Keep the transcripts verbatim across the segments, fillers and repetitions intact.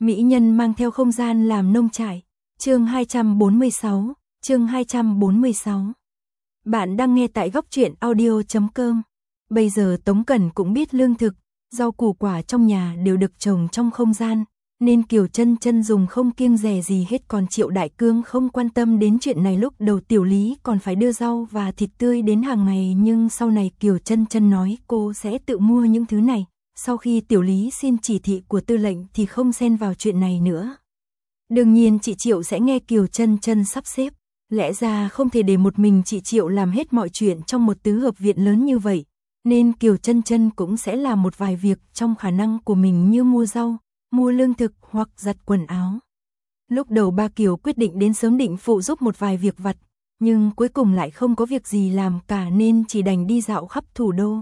Mỹ nhân mang theo không gian làm nông trại. Chương hai trăm bốn mươi sáu, chương hai trăm bốn mươi sáu. Bạn đang nghe tại góc truyện audio chấm com. Bây giờ Tống Cẩn cũng biết lương thực, rau củ quả trong nhà đều được trồng trong không gian, nên Kiều Chân Chân dùng không kiêng dè gì hết, còn Triệu Đại Cương không quan tâm đến chuyện này. Lúc đầu Tiểu Lý còn phải đưa rau và thịt tươi đến hàng ngày, nhưng sau này Kiều Chân Chân nói cô sẽ tự mua những thứ này. Sau khi Tiểu Lý xin chỉ thị của tư lệnh thì không xen vào chuyện này nữa. Đương nhiên chị Triệu sẽ nghe Kiều Chân Chân sắp xếp. Lẽ ra không thể để một mình chị Triệu làm hết mọi chuyện trong một tứ hợp viện lớn như vậy, nên Kiều Chân Chân cũng sẽ làm một vài việc trong khả năng của mình, như mua rau, mua lương thực hoặc giặt quần áo. Lúc đầu ba Kiều quyết định đến sớm định phụ giúp một vài việc vặt, nhưng cuối cùng lại không có việc gì làm cả nên chỉ đành đi dạo khắp thủ đô.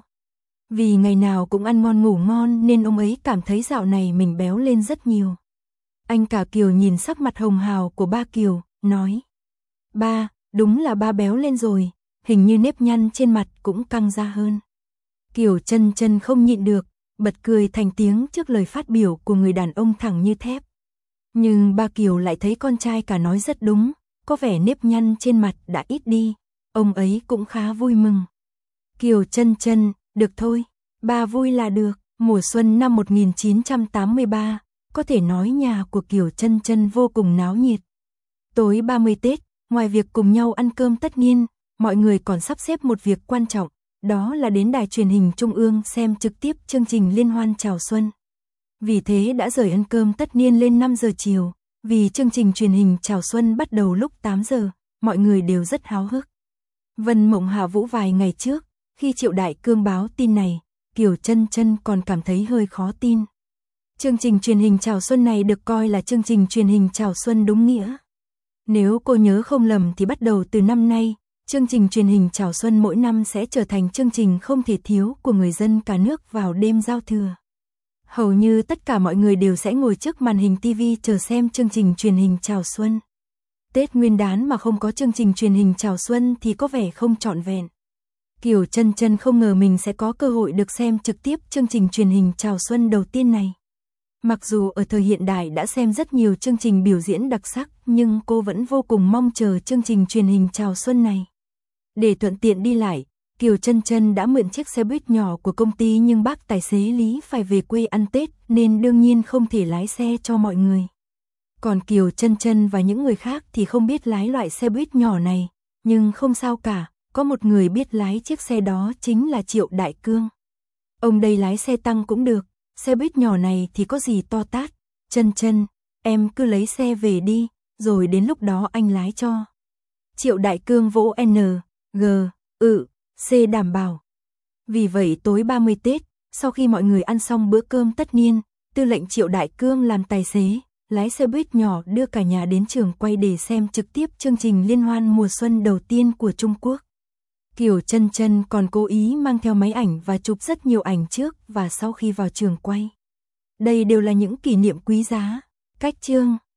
Vì ngày nào cũng ăn ngon ngủ ngon nên ông ấy cảm thấy dạo này mình béo lên rất nhiều. Anh cả Kiều nhìn sắc mặt hồng hào của ba Kiều, nói: "Ba, đúng là ba béo lên rồi, hình như nếp nhăn trên mặt cũng căng ra hơn." Kiều Chân Chân không nhịn được, bật cười thành tiếng trước lời phát biểu của người đàn ông thẳng như thép. Nhưng ba Kiều lại thấy con trai cả nói rất đúng, có vẻ nếp nhăn trên mặt đã ít đi, ông ấy cũng khá vui mừng. Kiều Chân Chân: "Được thôi, ba vui là được." Mùa xuân năm một nghìn chín trăm tám mươi ba, có thể nói nhà của Kiều Chân Chân vô cùng náo nhiệt. Tối ba mươi Tết, ngoài việc cùng nhau ăn cơm tất niên, mọi người còn sắp xếp một việc quan trọng, đó là đến đài truyền hình Trung ương xem trực tiếp chương trình liên hoan chào xuân. Vì thế đã rời ăn cơm tất niên lên năm giờ chiều, vì chương trình truyền hình chào xuân bắt đầu lúc tám giờ, mọi người đều rất háo hức. Vân Mộng Hạ Vũ vài ngày trước, khi Triệu Đại Cương báo tin này, Kiều Chân Chân còn cảm thấy hơi khó tin. Chương trình truyền hình chào xuân này được coi là chương trình truyền hình chào xuân đúng nghĩa. Nếu cô nhớ không lầm thì bắt đầu từ năm nay, chương trình truyền hình chào xuân mỗi năm sẽ trở thành chương trình không thể thiếu của người dân cả nước vào đêm giao thừa. Hầu như tất cả mọi người đều sẽ ngồi trước màn hình ti vi chờ xem chương trình truyền hình chào xuân. Tết Nguyên đán mà không có chương trình truyền hình chào xuân thì có vẻ không trọn vẹn. Kiều Chân Chân không ngờ mình sẽ có cơ hội được xem trực tiếp chương trình truyền hình chào xuân đầu tiên này. Mặc dù ở thời hiện đại đã xem rất nhiều chương trình biểu diễn đặc sắc, nhưng cô vẫn vô cùng mong chờ chương trình truyền hình chào xuân này. Để thuận tiện đi lại, Kiều Chân Chân đã mượn chiếc xe buýt nhỏ của công ty, nhưng bác tài xế Lý phải về quê ăn Tết nên đương nhiên không thể lái xe cho mọi người. Còn Kiều Chân Chân và những người khác thì không biết lái loại xe buýt nhỏ này, nhưng không sao cả, có một người biết lái chiếc xe đó chính là Triệu Đại Cương. Ông đây lái xe tăng cũng được, xe buýt nhỏ này thì có gì to tát. Chân Chân, em cứ lấy xe về đi, rồi đến lúc đó anh lái cho. Triệu Đại Cương vỗ N, G, ừ, C đảm bảo. Vì vậy tối ba mươi Tết, sau khi mọi người ăn xong bữa cơm tất niên, tư lệnh Triệu Đại Cương làm tài xế, lái xe buýt nhỏ đưa cả nhà đến trường quay để xem trực tiếp chương trình liên hoan mùa xuân đầu tiên của Trung Quốc. Kiều Chân Chân còn cố ý mang theo máy ảnh và chụp rất nhiều ảnh trước và sau khi vào trường quay. Đây đều là những kỷ niệm quý giá. Cách chương